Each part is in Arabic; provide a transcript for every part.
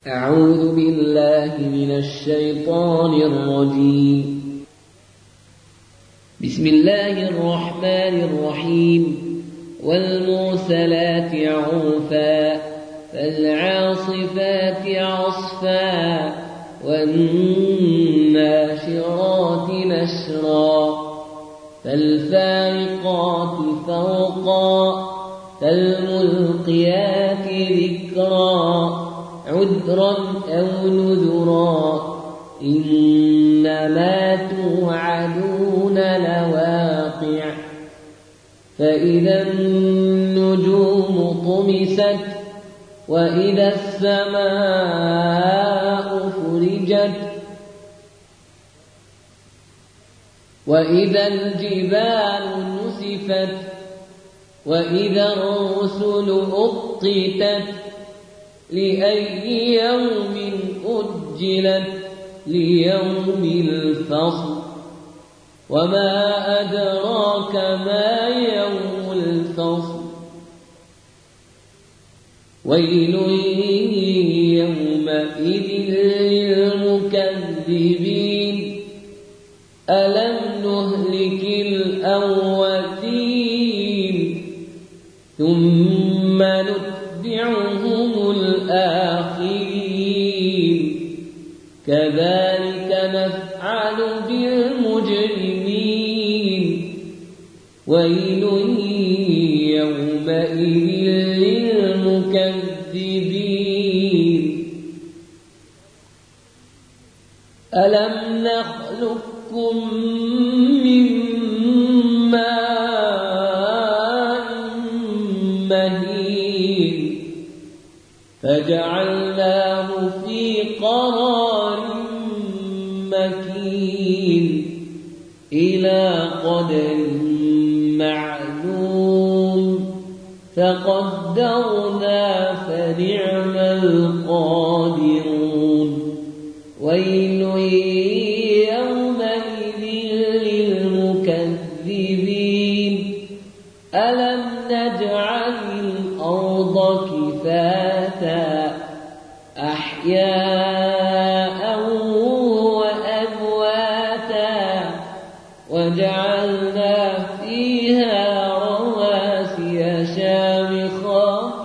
أعوذ بالله من الشيطان الرجيم. بسم الله الرحمن الرحيم. والمرسلات عرفا فالعاصفات عصفا والناشرات نشرا فالفارقات فرقا فالملقيات ذكرا عذرا أو نذرا إنما توعدون لواقع فإذا النجوم طمست وإذا السماء فرجت وإذا الجبال نسفت وإذا الرسل أقتت لأي يوم أجلت ليوم الفصل وما أدراك ما يوم الفصل ويل يومئذ للمكذبين ألم نهلك الأولين ثم نتبعهم الآخرين كذلك نفعل بالمجرمين ويل يومئذ للمكذبين ألم نخلقكم من ماء مهين فجعلناه في قرار مكين إلى قدر معلوم فقدرنا فنعم القادرون ويل يومئذ للمكذبين ألم نجعل الأرض كفاتا أحياء وأمواتا وجعلنا فيها رواسي شامخات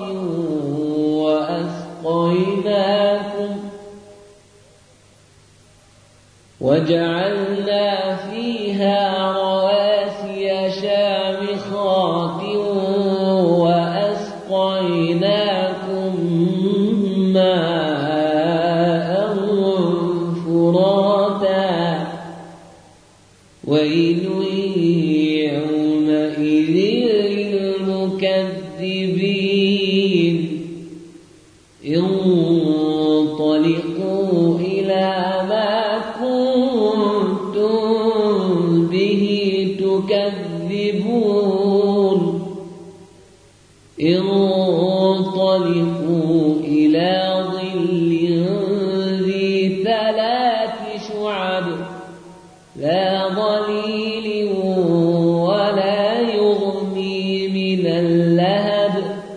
وأسقيناكم ماء فراتا ويل يومئذ للمكذبين انطلقوا إلى ما كنتم به تكذبون انطلقوا إلى ظل ذي ثلاث شعب لا ظليل ولا يغني من اللهب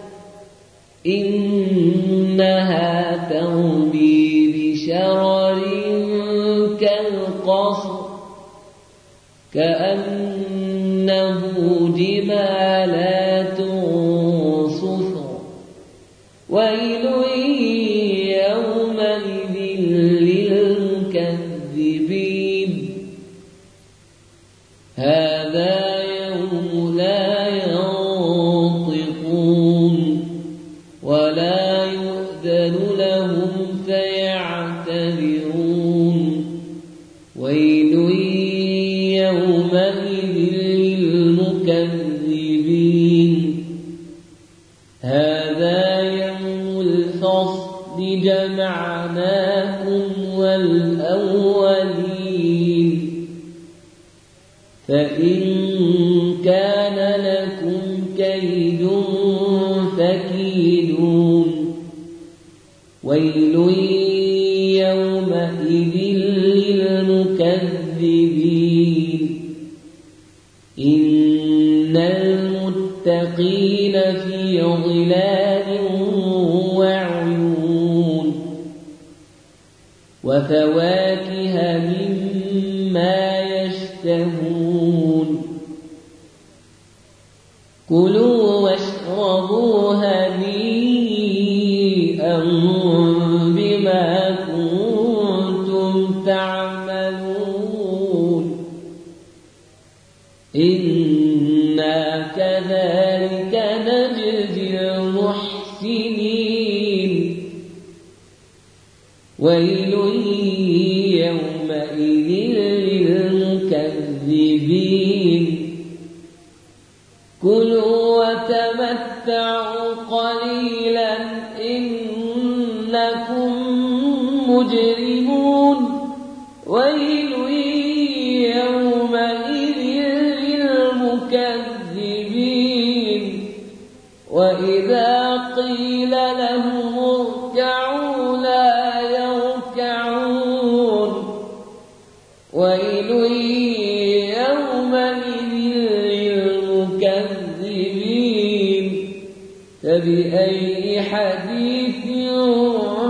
إنها ترمي بشرر كالقصر كأنه جمالات صفر ويل يومئذ للمكذبين هذا يوم لا ينطقون ولا يؤذن لهم فيعتذرون ويل يومئذ للمكذبين هذا يوم الفصل جمعناكم والأولين فإن كان لكم كيد فكيدون ويل يومئذ للمكذبين إن المتقين في ظلال وعيون وفواكه مما يشتهون كلوا واشربوا هنيئا بما كنتم تعملون إنا كذلك نجزي المحسنين ويل يومئذ للمكذبين كلوا وتمتعوا قليلا إنكم مجرمون ويل يومئذ للمكذبين وإذا قيل لهم اركعوا لا يركعون ويل يومئذ للمكذبين فبأي حديث